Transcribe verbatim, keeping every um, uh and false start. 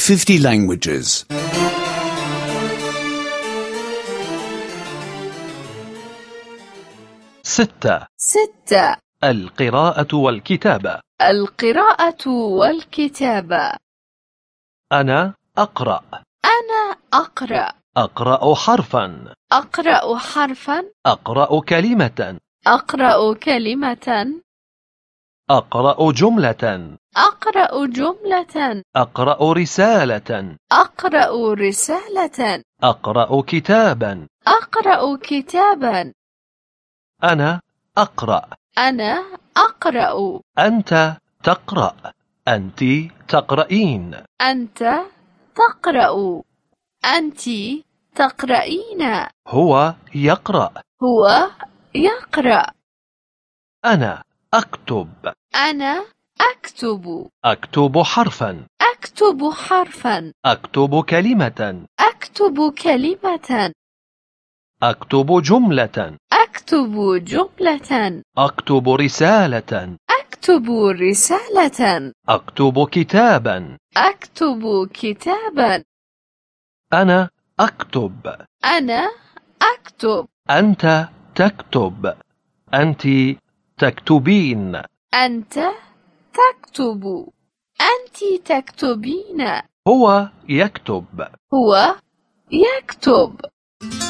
fifty languages. ستة. ستة. القراءة والكتابة. القراءة والكتابة. أنا أقرأ. أنا أقرأ. أقرأ حرفا. أقرأ حرفا. أقرأ كلمة. أقرأ كلمة. أقرأ جملة. أقرأ جملة. أقرأ رسالة. أقرأ رسالة. أقرأ كتابا. أقرأ كتابا. أنا أقرأ. أنا أقرأ. أنت تقرأ. أنت تقرأين. أنت تقرأ. أنت تقرأين. هو يقرأ. هو يقرأ. أنا أكتب. أنا أكتب. أكتب حرفا. أكتب حرفا. أكتب كلمة. أكتب كلمة. أكتب جملة. أكتب جملة. أكتب رسالة. أكتب رسالة. أكتب كتابا. أكتب كتابا. أنا أكتب. أنا أكتب. أنت تكتب. أنت تكتبين. أنت تكتب. أنت تكتبين. هو يكتب. هو يكتب.